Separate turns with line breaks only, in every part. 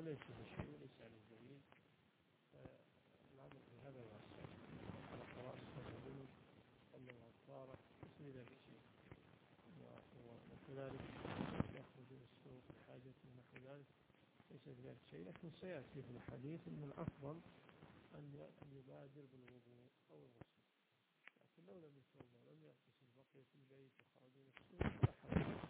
وليس بشيء وليس على الدليل، فالأمر بهذا واسع على قراءة الجنوب صلى الغفارة ليس بذلك شيء. وكذلك يخرج إلى السوق لحاجة ونحو ذلك ليس بذلك شيء، لكن سيأتي في الحديث أن الأفضل أن يبادر بالوضوء أو الغسل، لكن لو لم يتوضأ ولم يغتسل بقي في البيت وخرج إلى السوق فلا حرج.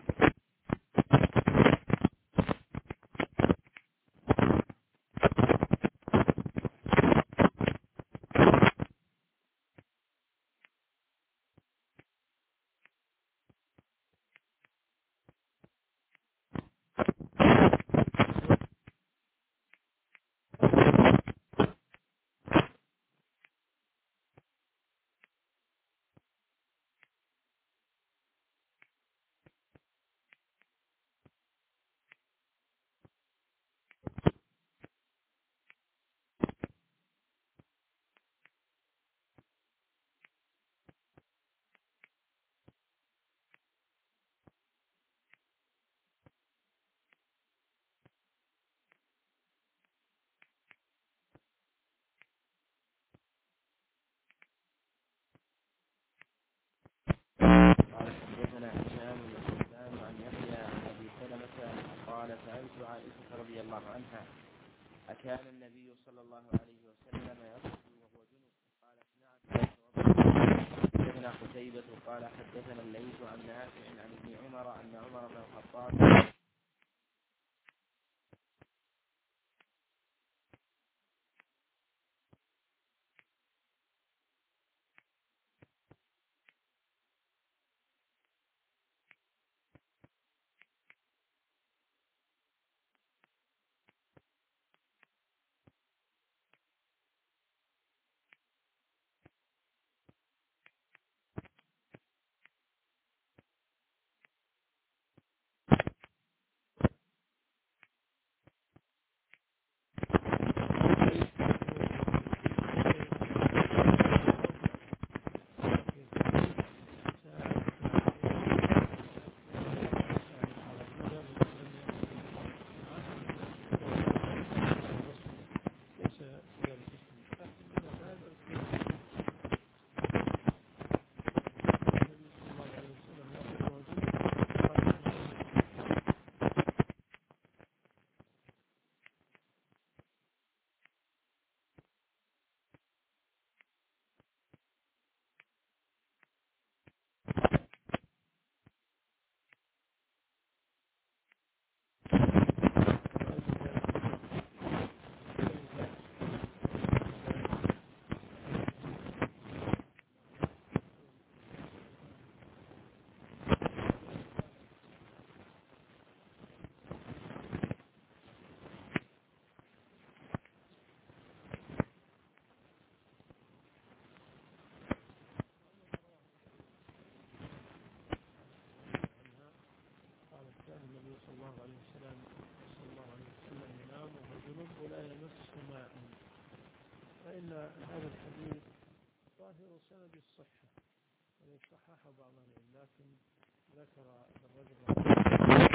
قال حدثنا هشام بن سلام عن يحيى عن ابي سلمه قال سالت عائشه رضي الله عنها اكان النبي صلى الله عليه وسلم يغسل وهو جنب؟ قالت نعم. حدثنا قتيبة قال حدثنا الليث عن نافع عن ابن عمر ان عمر بن الخطاب
كان النبي صلى الله عليه وسلم ينام وهو جنب ولا يمس ماء، فإن هذا الحديث ظاهر سند الصحة ويصحح بعض العلم، لكن ذكر الرجل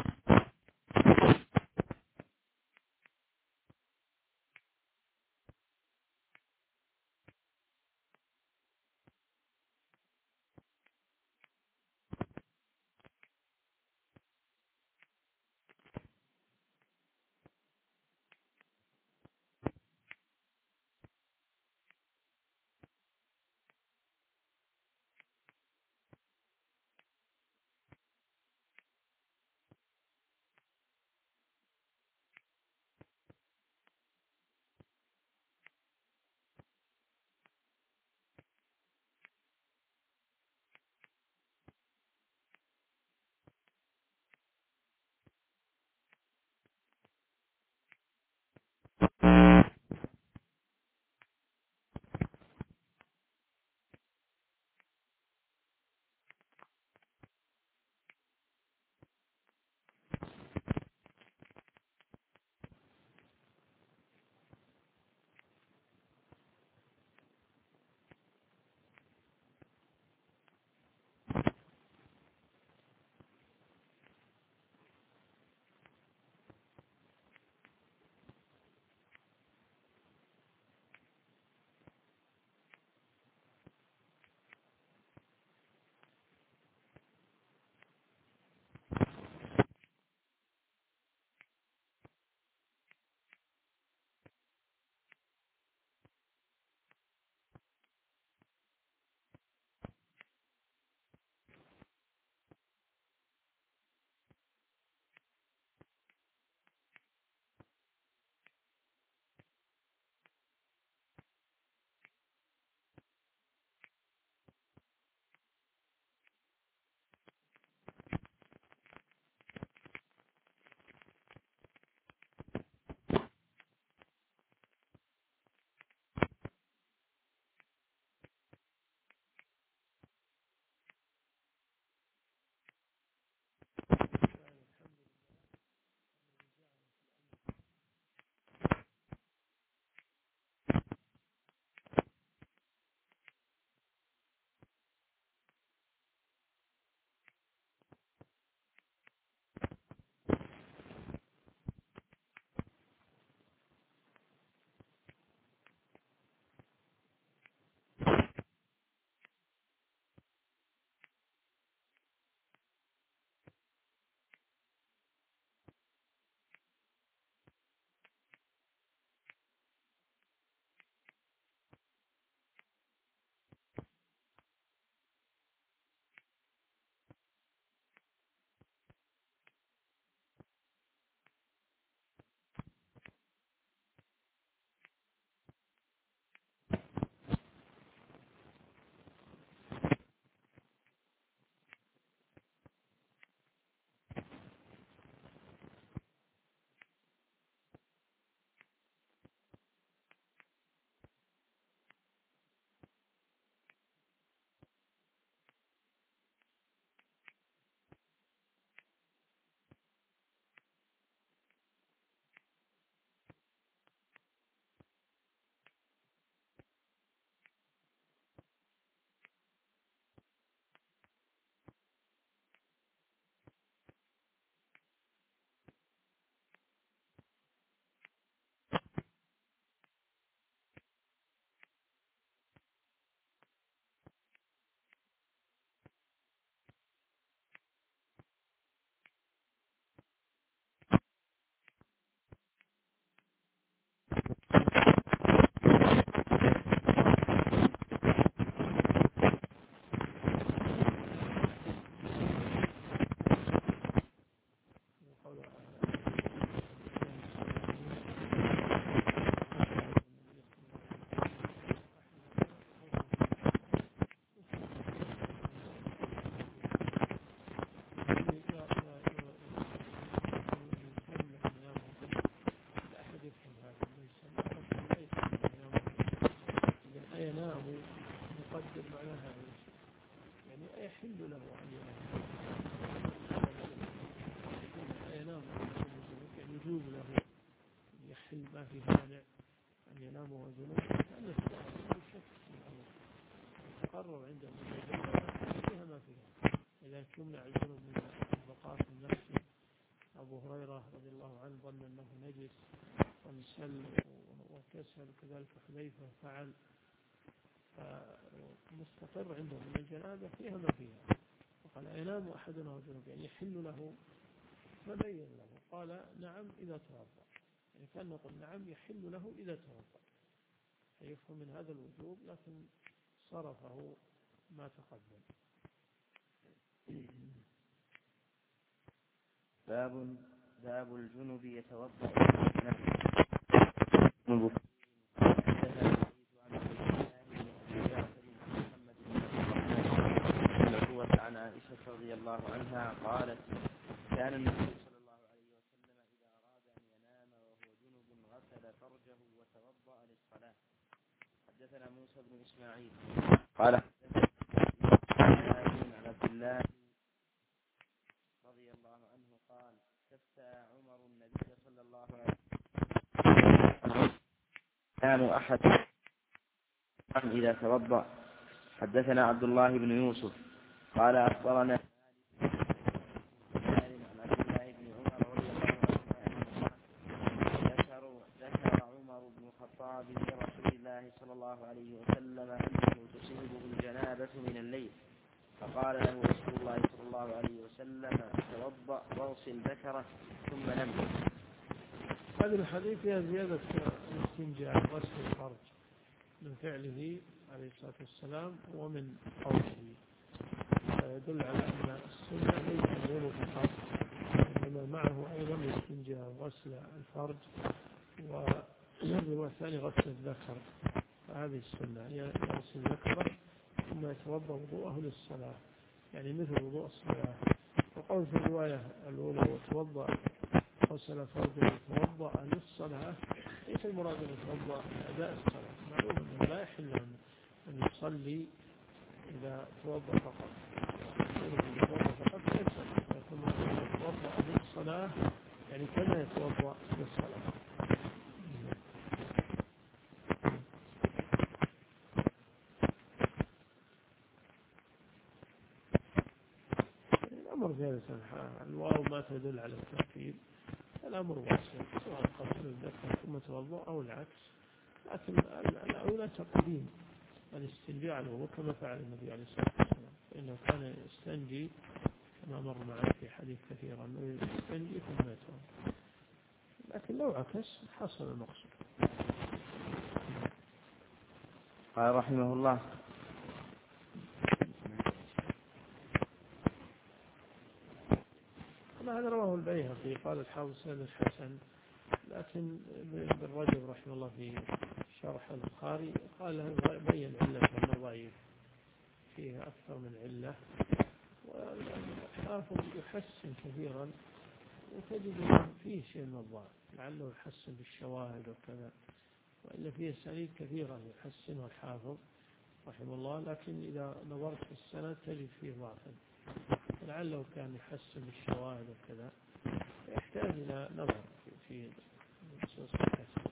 معناها إيش؟ يعني يحل له أن ينام يعني يجوز له يحل ما في مانع أن ينام وهو جنوب لأن السؤال شك تقرر عنده فيها ما فيها إذا تمنع الجنوب من البقاء في النفس. أبو هريرة رضي الله عنه ظن أنه نجس وانسل وكسل كذلك حذيفة فعل فمستقر عنده من الجنابة فيها ما فيها. وقال ينام أحدنا وجنوب يعني يحل له فبين له قال نعم إذا توضأ يعني كان نقول نعم يحل له إذا توضأ فيفهم من هذا الوجوب لكن صرفه ما تقدم.
باب الجنب يتوضأ عن عائشة رضي الله عنها قالت كان النبي صلى الله عليه وسلم إذا أراد أن ينام وهو جنب غسل فرجه وتوضأ للصلاة. حدثنا موسى بن إسماعيل قال عن عبد الله رضي الله عنه قال استفتى عمر النبي صلى الله عليه وسلم كان أحد إذا توضأ. حدثنا عبد الله بن يوسف قال أخبرنا عن عبد الله بن عمر رضي الله عنه ذكر عمر بن الخطاب لرسول الله صلى الله عليه وسلم أنه تصيبه الجنابة من الليل فقال له رسول الله صلى الله عليه وسلم توضأ واغسل ذكرك ثم نم.
هذه الحديث فيها زيادة الاستنجاء غسل الفرج من فعله عليه الصلاة والسلام ومن قوله يدل على أن السنة ليس غير فقط إنما معه أيضا الاستنجاء غسل الفرج والرواية الثانية غسل الذكر. فهذه السنة يغسل ذكره ثم يتوضأ وضوءه للصلاة يعني مثل وضوء الصلاة. وقول في الرواية الأولى وتوضأ غسل فرجه وتوضأ للصلاة ليس المراد أن يتوضأ أداء الصلاة. معلوم أنه لا يحل أن يصلي إذا توضأ فقط ثم يتوضأ للصلاة يعني كما يتوضأ للصلاة. الأمر في هذا الواو ما تدل على الترتيب. الأمر واسع سواء قصر الذكر ثم توضأ أو العكس لكن الأولى تقديم الاستنجاء على الوضوء كما فعل النبي عليه الصلاة والسلام فإنه كان يستنجي كما مر معنا في حديث كثيرا أنه يستنجي ثم يتوضأ لكن لو عكس حصل المقصود.
قال رحمه الله
هذا رواه البيهقي قال الحافظ سند الحسن لكن ابن رجب رحمه الله في شرح البخاري قال له بين علة أنه ضعيف فيه أكثر من علة والحافظ يحسن كثيرا وتجد فيه شيء من الضعف لعله يحسن بالشواهد وكذا وإلا فيه أساليب كثيرة يحسنها الحافظ رحمه الله لكن إذا نظرت في السند تجد فيه ضعفا لعله كان يحسن بالشواهد وكذا يحتاج إلى نظر في نصوص الحسن.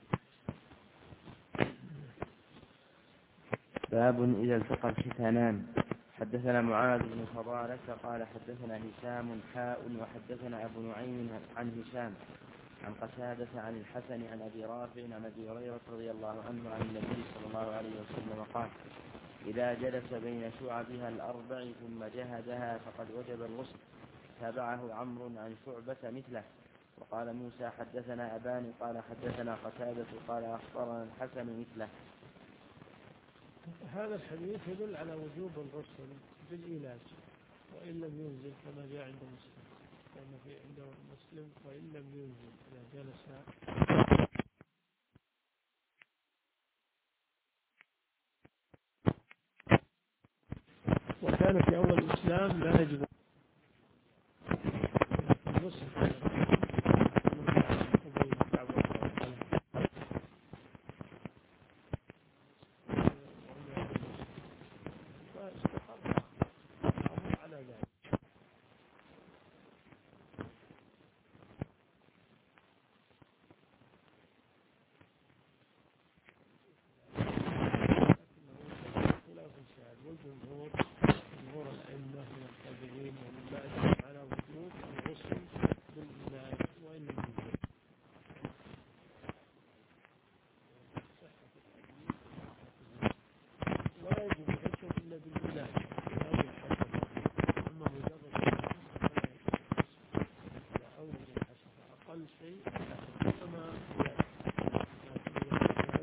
باب إذا التقى الختانان. حدثنا معاذ بن فضالة قال حدثنا هشام حاء وحدثنا أبو نعيم عن هشام عن قتادة عن الحسن عن أبي رافع عن أبي هريرة رضي الله عنه عن النبي صلى الله عليه وسلم قال إذا جلس بين شعبها الأربع ثم جهدها فقد وجب الغسل. تابعه عمرو عن شعبة مثله. وقال موسى حدثنا أبان قال حدثنا قتادة قال أخبرنا الحسن مثله.
هذا الحديث يدل على وجوب الغسل بالعلاج وإن لم ينزل كما جاء عند مسلم كما في عند مسلم وإن لم ينزل إذا جلس وكان في أول الإسلام لا يجب الغسل فاستقر الأمر على ذلك. خلاف الشاذ والجمهور، جمهور الأئمة من التابعين ومن بعدهم على وجوب الغسل بالماء وإن لم يوجد. لا يجب الغسل إلا بالعلاج لا بالحشفة. أما مجرد الحشفة فلا يجب الغسل إذا أوجد الحشفة أقل شيء الحشفة كما ذلك. لكن إذا كان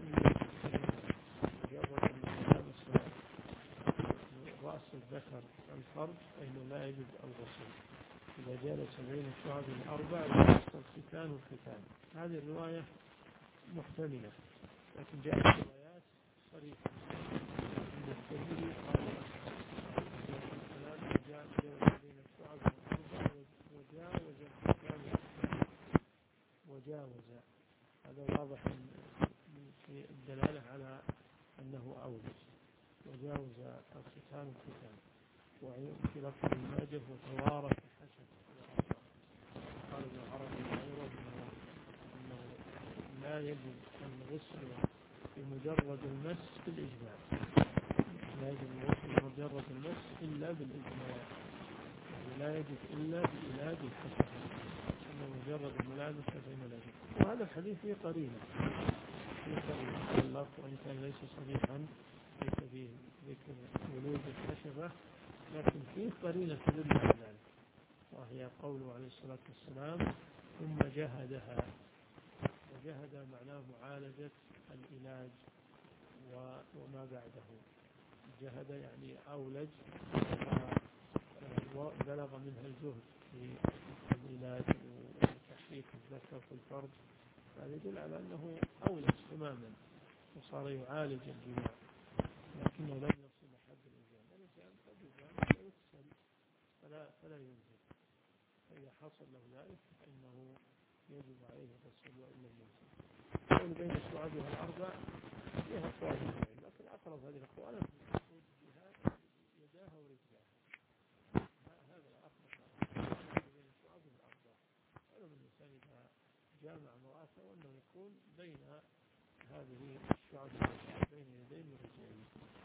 مجرد الملامس رأس الذكر الفرج فإنه لا يجب الغسل إذا جالس بين الشعب الأربع ويحصل الختان والختان. هذه الرواية محتملة، لكن جاءت روايات صريحة عند الترمذي قال الكلام جاء بين الشعب الأربع وجاوز الختان وجاوز. هذا واضح في الدلالة على أنه أوجز وجاوز الختان والختان. وفي لفظ الماجه وتوارث حسن. قال ابن عربي أنه لا يجب الغسل بمجرد المس بالإجماع. لا يجب الغسل بمجرد المس إلا بالإجماع، ولا يجب إلا بعلاج الحسن، أنه مجرد الملامسة بين الأجل. وهذا الحديث فيه قرينة اللفظ وإن كان ليس صريحا، ليس فيه ذكر ولود الحشفة، لكن فيه قرينة تدل على ذلك، وهي قوله عليه الصلاة والسلام ثم جهدها. وجهد معناه معالجة العلاج وما بعده. جهد يعني أولج وبلغ منها الجهد في العلاج وتحريك الذكر في الفرج. هذا يدل على أنه أولج تماما وصار يعالج الجماع، لكنه لم يصل حد الإنزال. الإنسان قد يزال ويغسل فلا ينزل، فإذا حصل له ذلك فإنه يجب عليه الغسل وإن لم ينزل. القول بين الشعبها الأربع فيها أقوال العلم، لكن أقرب هذه الأقوال يداها ورجلها. هذا أقرب بين الشعبها الأربع. ولم الإنسان إذا جامع امرأته وأنه يكون بين هذه الشعب بين يدين ورجلين.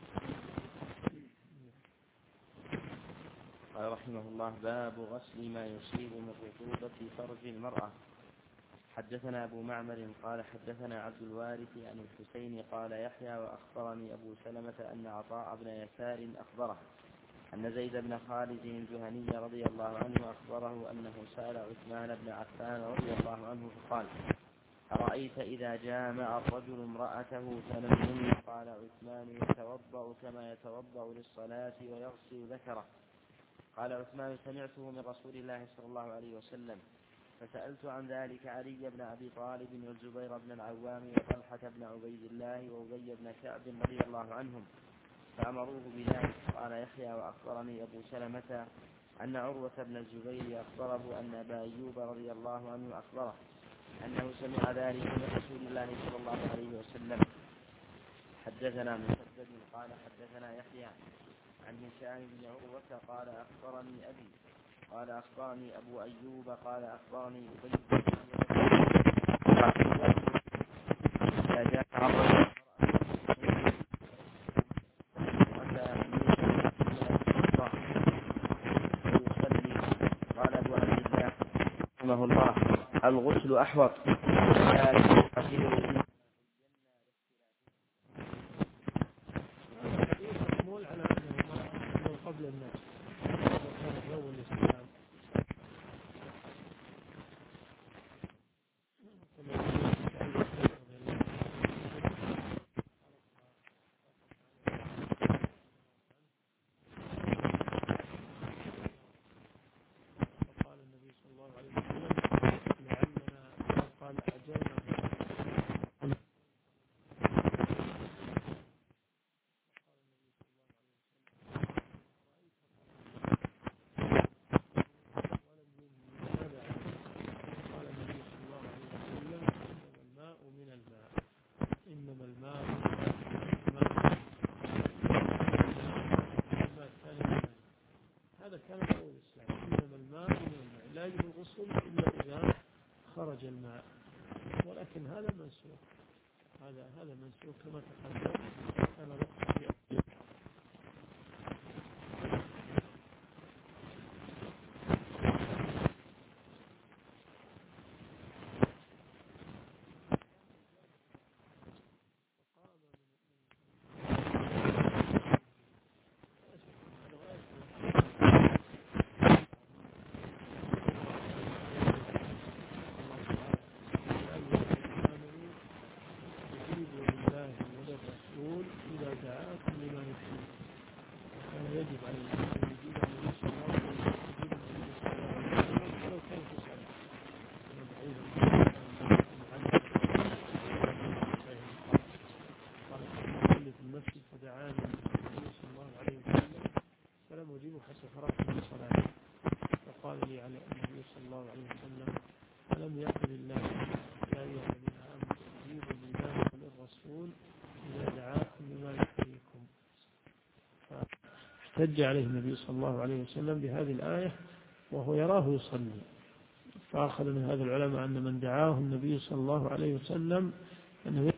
قال رحمه الله: باب غسل ما يصيب من رطوبة فرج المرأة. حدثنا أبو معمر قال حدثنا عبد الوارث عن الحسين قال يحيى وأخبرني أبو سلمة أن عطاء بن يسار أخبره أن زيد بن خالد الجهني رضي الله عنه أخبره أنه سأل عثمان بن عفان رضي الله عنه فقال: أرأيت إذا جامع الرجل امرأته فلم ينم؟ قال عثمان: يتوضأ كما يتوضأ للصلاة ويغسل ذكره. قال عثمان: سمعته من رسول الله صلى الله عليه وسلم، فسألت عن ذلك علي بن أبي طالب والزبير بن العوام وطلحة بن عبيد الله وأبي بن كعب رضي الله عنهم فأمروه بذلك. قال يحيى وأخبرني أبو سلمة أن عروة بن الزبير أخبره أن أبا أيوب رضي الله عنه أخبره أنه سمع ذلك من رسول الله صلى الله عليه وسلم. حدثنا مسدد قال حدثنا يحيى عن هشام بن عروة قال أخبرني أبي قال أخبرني أبو أيوب قال أخبرني أبي بن قال أبو عبد الله رحمه الله: الغسل أحوط.
محمول على أنه قبل الناس وكان جو الإسلام فقال النبي صلى الله عليه وسلم لعلنا قال أجلنا لا يجب الغسل إلا إذا خرج الماء، ولكن هذا منسوخ، هذا منسوخ كما تقدم. أنا رحت في استجيبوا لله وللرسول إذا دعاكم لما يحييكم. كان يجب على الإنسان أن يجيب النبي صلى الله عليه وسلم، يجيب النبي صلى الله عليه وسلم ولو كان في صلاة. كان بعيدا قال كنت أصلي في المسجد فدعاني النبي صلى الله عليه وسلم فلم أجيبه حتى فرغت من صلاته، فقال لي على النبي صلى الله عليه وسلم: ألم يقل الله يا أيها الذين آمنوا استجيبوا لله وللرسول إذا دعاكم لما يحييكم؟ فاحتج عليه النبي صلى الله عليه وسلم بهذه الآية وهو يراه يصلي، فأخذ من هذا العلماء أن من دعاه النبي صلى الله عليه وسلم أنه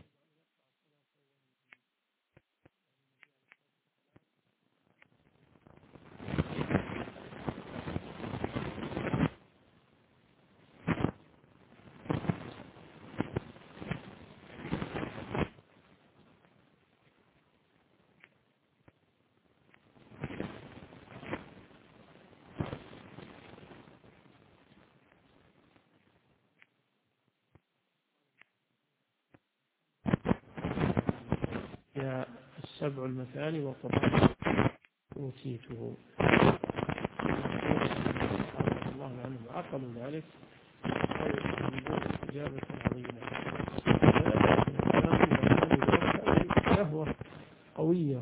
يا السبع المثاني والقرآن أوتيته. رضي الله عنهم عقلوا ذلك إجابة عظيمة. شهوة قوية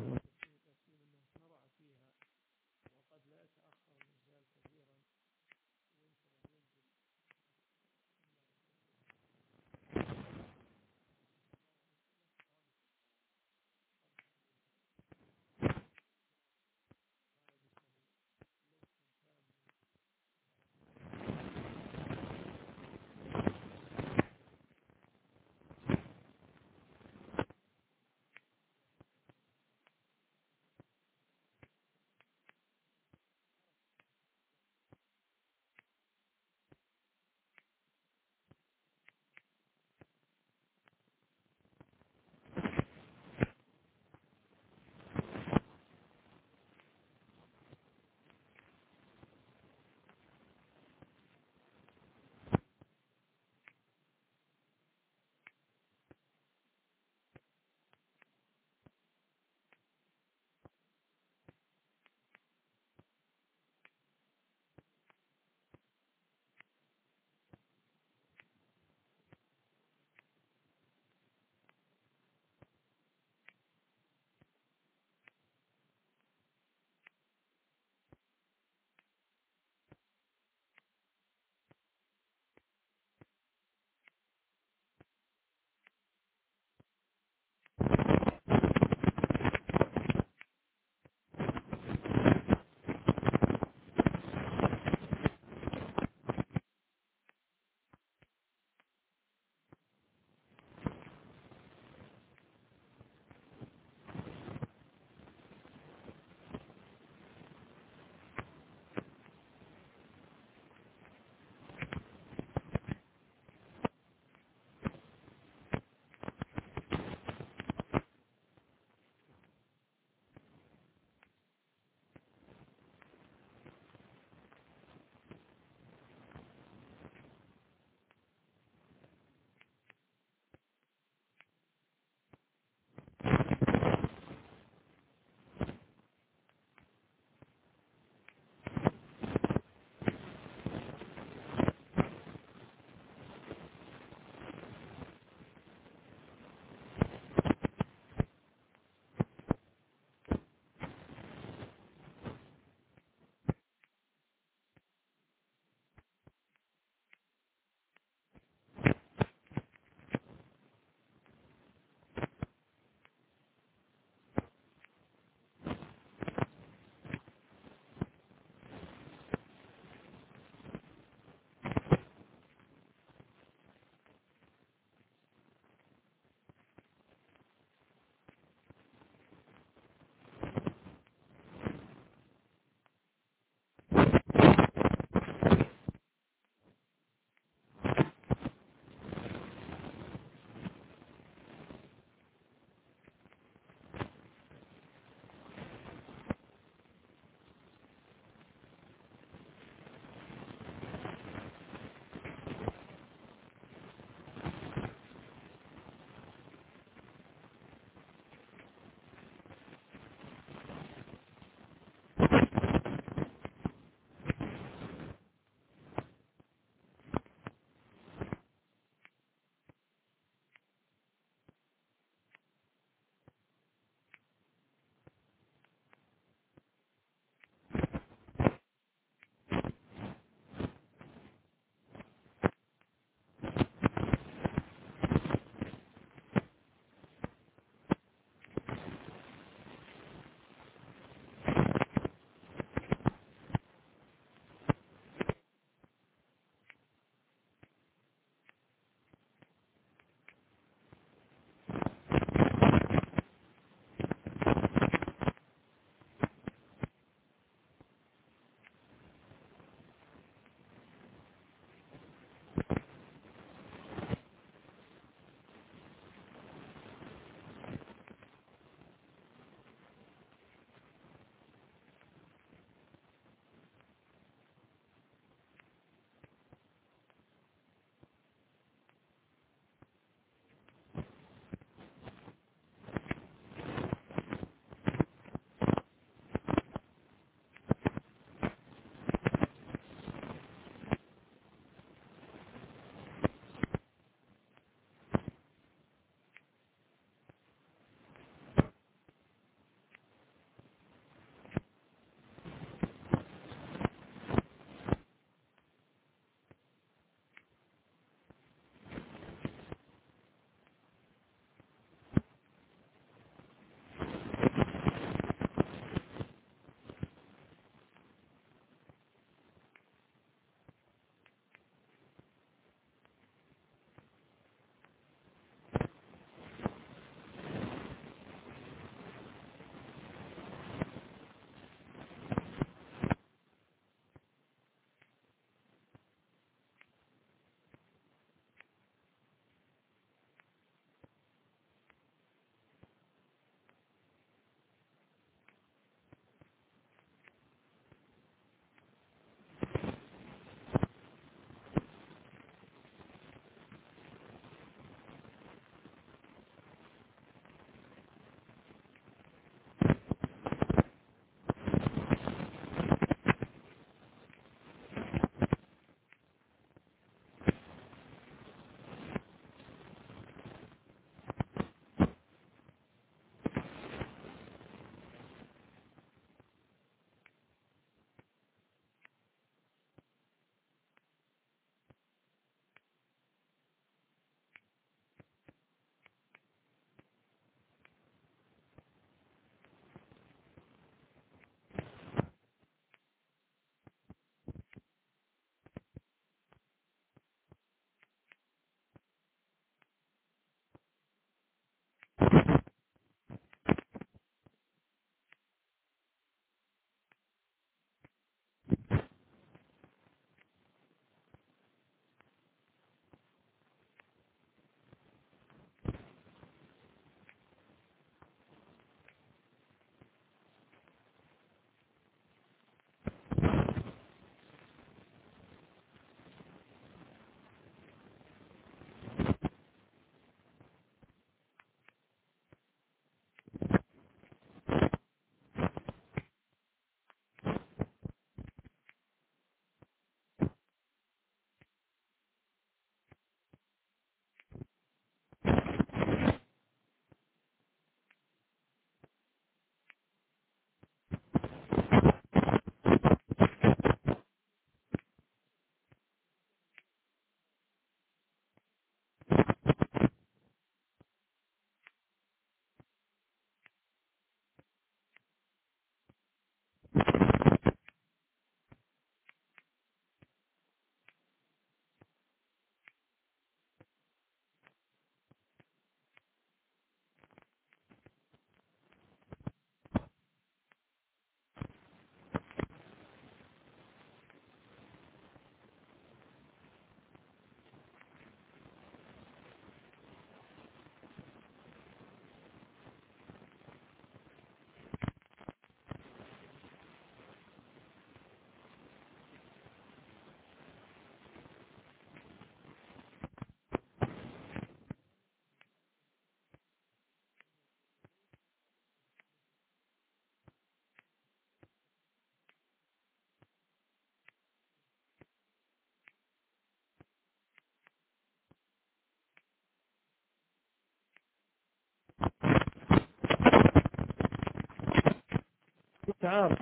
تعارض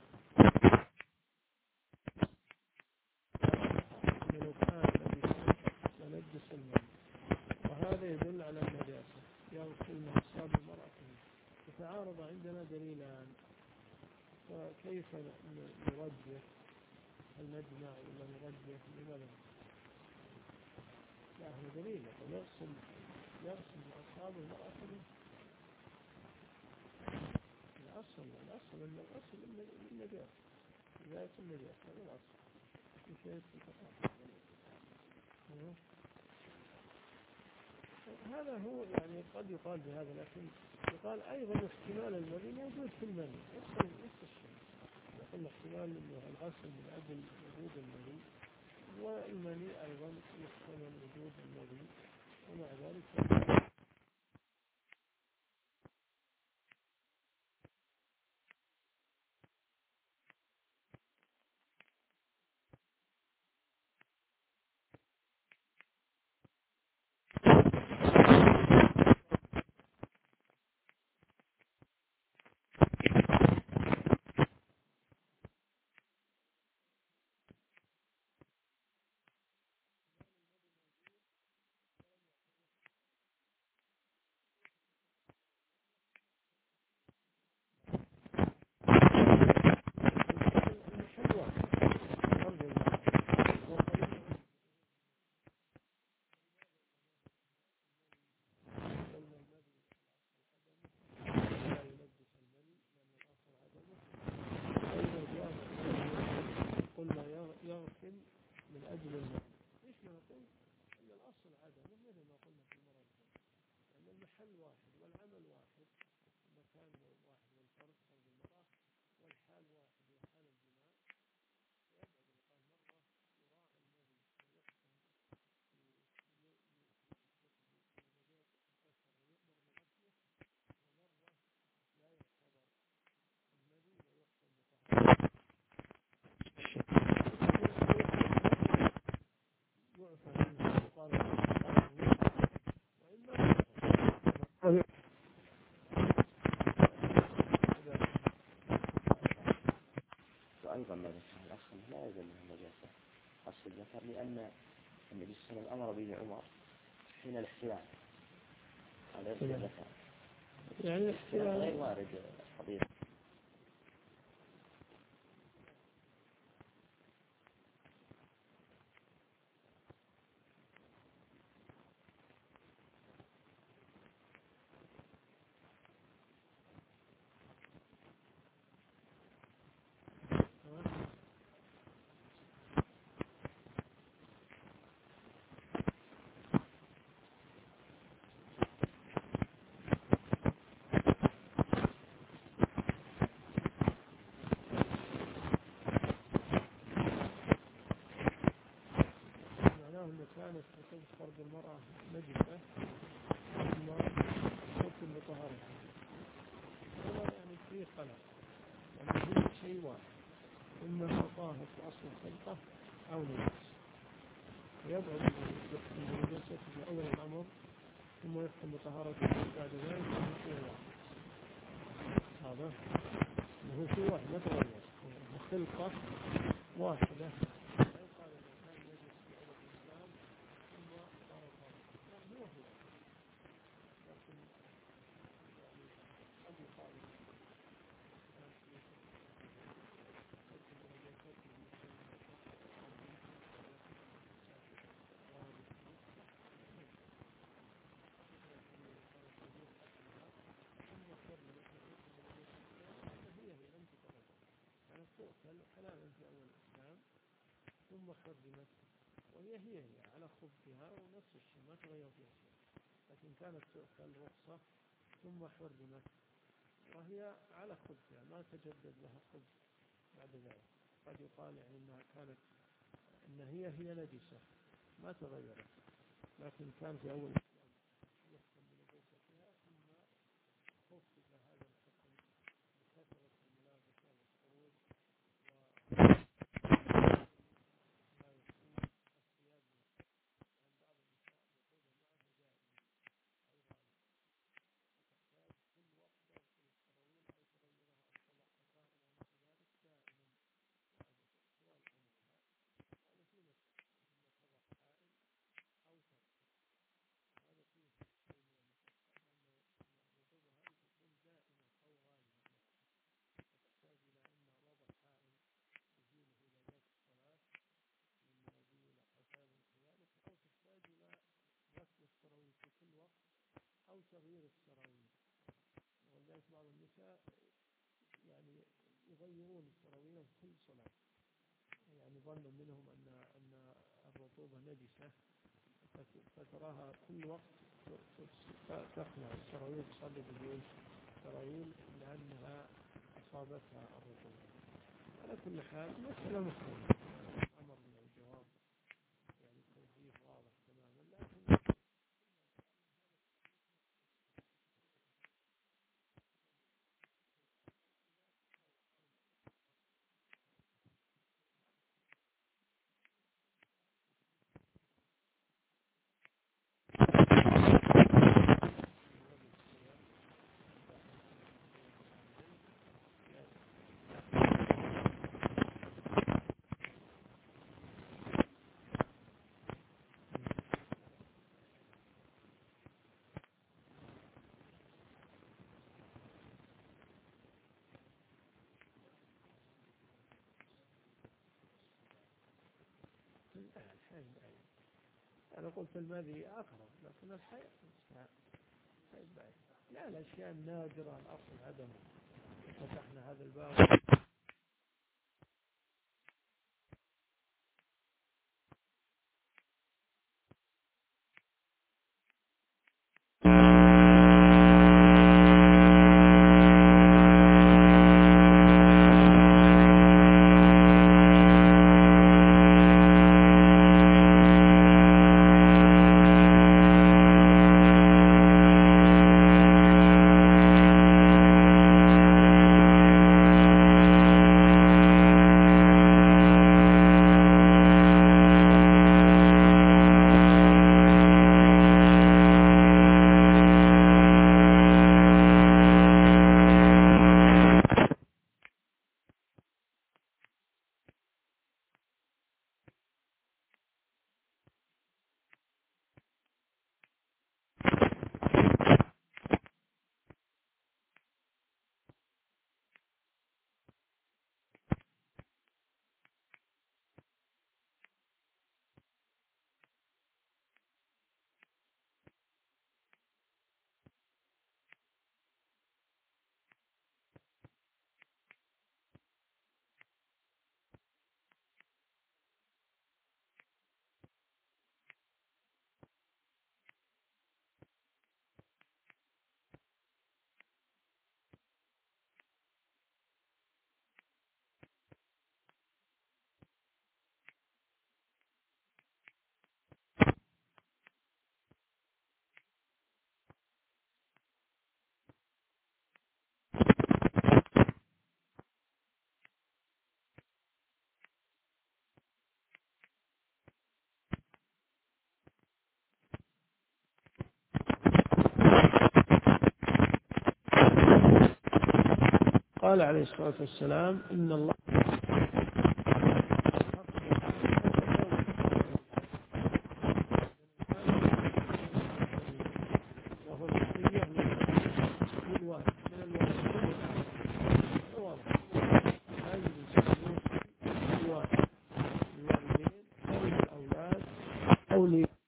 لو كان الذي تنجس الماء، وهذا يدل على النجاسة يغسل من أصحاب المرأة فتعارض عندنا دليلان، فكيف نرجح؟ هل نجمع ولا نرجح؟ لماذا؟ لا هو دليل يغسل من أصحاب المرأة الأصل أن الأصل النجاسة بداية النجاسة هذا الأصل في شيء في الفقه. هذا هو يعني قد يقال بهذا، لكن يقال أيضا احتمال الذي موجود في المني نفس الشيء. يقول احتمال أنه الغسل من أجل وجود المني، والمني أيضا يحتمل وجود المني، ومع ذلك المحل واحد فرق لا يلبس المني لأن الأصل عدمه. وإذا جاء قلنا يغسل من أجل المني، ليش ما نقول أن الأصل عدمه مثل ما قلنا في المرة الأخرى، لأن المحل واحد والعمل واحد، المكان واحد والفرق فرق المرأة، والحال واحد وحال الجماع، فيبعد القال مرة يراعي النبي ويحكم ويؤمر بغسله، ومرة لا يعتبر النبي ويحكم بطهارته يعفى منه وقال وإلا
وأيضا ما ذكر الأصل لا يزال من النجاسة أصل الذكر، لأن النبي صلى الله عليه وسلم أمر به عمر حين الاحتلال على غسل الذكر،
يعني
غير وارد حديث.
معناه أنه كانت حسب فرد المرأة نجسة ثم حكم بطهارتها، هذا يعني فيه خلل، يعني هي شيء واحد، إما طاهر في أصل الخلقة أو نجس، ويبعد يحكم بنجاسته في أول الأمر ثم يحكم بطهارته بعد ذلك أنه شيء واحد. هذا هو شيء واحد ما تغير، خلقة واحدة، لا يقال أنه كان نجس في أول الإسلام ثم صار طاهر، لا هو لكن يعني قد يقال كان في حكم بنجاسته في الخلقة قد يمكن على حسب الإحساس ورد فيه مثل الحديث قال الحديث أكلها ثم حرمت وحكم بنجاستها، فهي لم تتغير، كانت تؤكل حلالا في أول الإسلام ثم حرمت، وهي على خبثها ونفس الشيء ما تغير فيها شيء، لكن كانت تؤكل رخصة ثم حرمت، وهي على خبثها ما تجدد لها خبث بعد ذلك. قد يقال يعني إنها كانت إن هي نجسة ما تغيرت، لكن كان في أول الإسلام يحكم بنجاستها ثم خفف هذا الحكم بكثرة الملابسة والخروج ولا يكون الثياب عن بعض النساء يخرج معه دائما أو غالبا، فتحتاج كل وقت تغسل السراويل أو تغيرها أو تضع مكانها يغيرون السراويل في كل صلاة، يعني ظن منهم أن الرطوبة نجسة، فتراها كل وقت تخلع السراويل، تصلي بدون سراويل لأنها أصابتها الرطوبة. على كل حال مسألة مختلفة، أمر من الجواب يعني التوجيه واضح تماما، لكن الحين أنا قلت المذي أقرب، لكن الحياة بعيد. لا، الأشياء النادرة الأصل عدمه. فتحنا هذا الباب. قال عليه الصلاة والسلام إن الله وهو الوصية للوالد من الوالدين هذه الوالدين أو للأولاد أو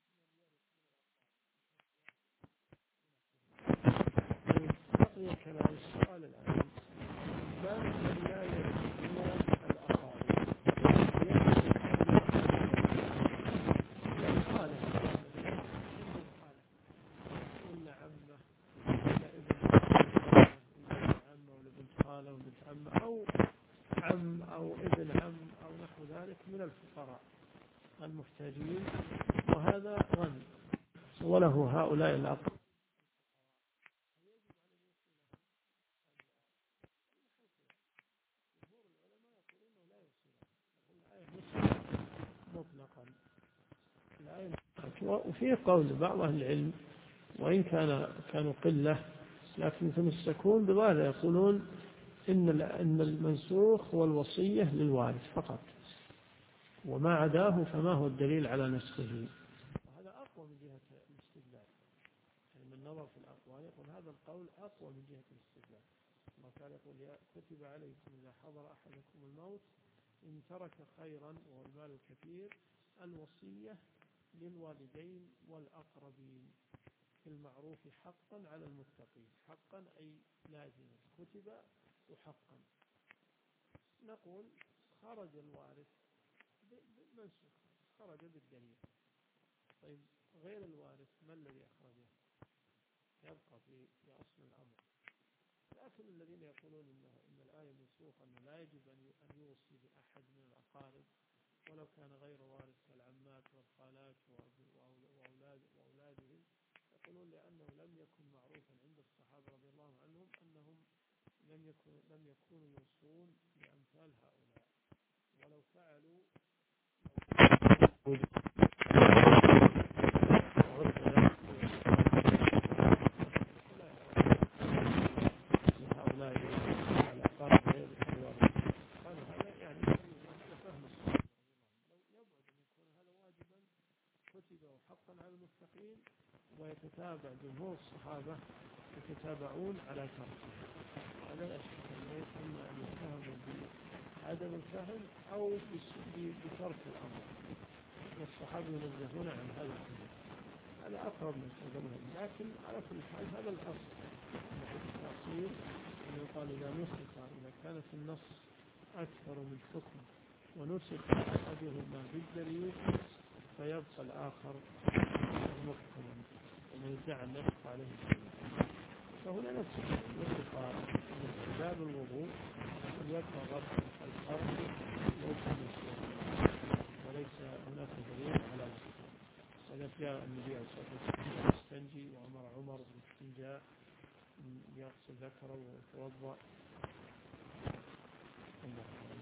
بقي كلام السؤال الآن من لا يرثون الأقارب ولا عمه ولا ابن عمه ولا بنت خاله وبنت عمه أو عم أو ابن عم أو نحو ذلك من الفقراء المحتاجين، وهذا غني وله هؤلاء الأقارب. مطلقا وفي قول بعض أهل العلم وإن كانوا قلة لكن يتمسكون بظاهر يقولون إن المنسوخ هو الوصية للوارث فقط، وما عداه فما هو الدليل على نسخه. وهذا أقوى من جهة الاستدلال، يعني من نظر في الأقوال يقول هذا القول أقوى من جهة الاستدلال. الله تعالى يقول كتب عليكم إذا حضر أحدكم الموت إن ترك خيرا وهو المال الكثير الوصية للوالدين والأقربين في المعروف حقا على المتقين. حقا أي لازما، كتب وحقا. نقول خرج الوارث منسوخ، خرج بالدليل. طيب غير الوارث ما الذي أخرجه؟ يبقى في أصل الأمر. لكن الذين يقولون إن الآية منسوخة أنه لا يجب أن يوصي بأحد من الأقارب ولو كان غير وارث كالعمات والخالات وأولادهم، يقولون لأنه لم يكن معروفا عند الصحابة رضي الله عنهم أنهم لم يكونوا يوصون بأمثال هؤلاء، ولو فعلوا هؤلاء الأقارب غير الوارث. قالوا هذا يعني هذا فهم الصحابة، لو يبعد أن يكون هذا واجبا كتب حقا على المتقين، ويتتابع جمهور الصحابة يتتابعون على تركه. هذا لا شك أنه إما أن يتهموا بعدم الفهم أو بترك الأمر، والصحابة ينزهون عن هذا الأمر. هذا أقرب من تقدمهم، لكن على كل حال هذا الأصل في التأصيل أن يقال إذا نسخ، إذا كان في النص أكثر من حكم ونسخ أحدهما بالدليل فيبقى الآخر محكما ومن ادعى النسخ عليه الدليل. فهنا نسخ باب الوضوء يبقى غسل الفرد ليس مسلم، وليس هناك دليل على ذلك. وقد جاء النبي عليه الصلاة والسلام يستنجي وأمر عمر بالاستنجاء يغسل ذكره ويتوضأ.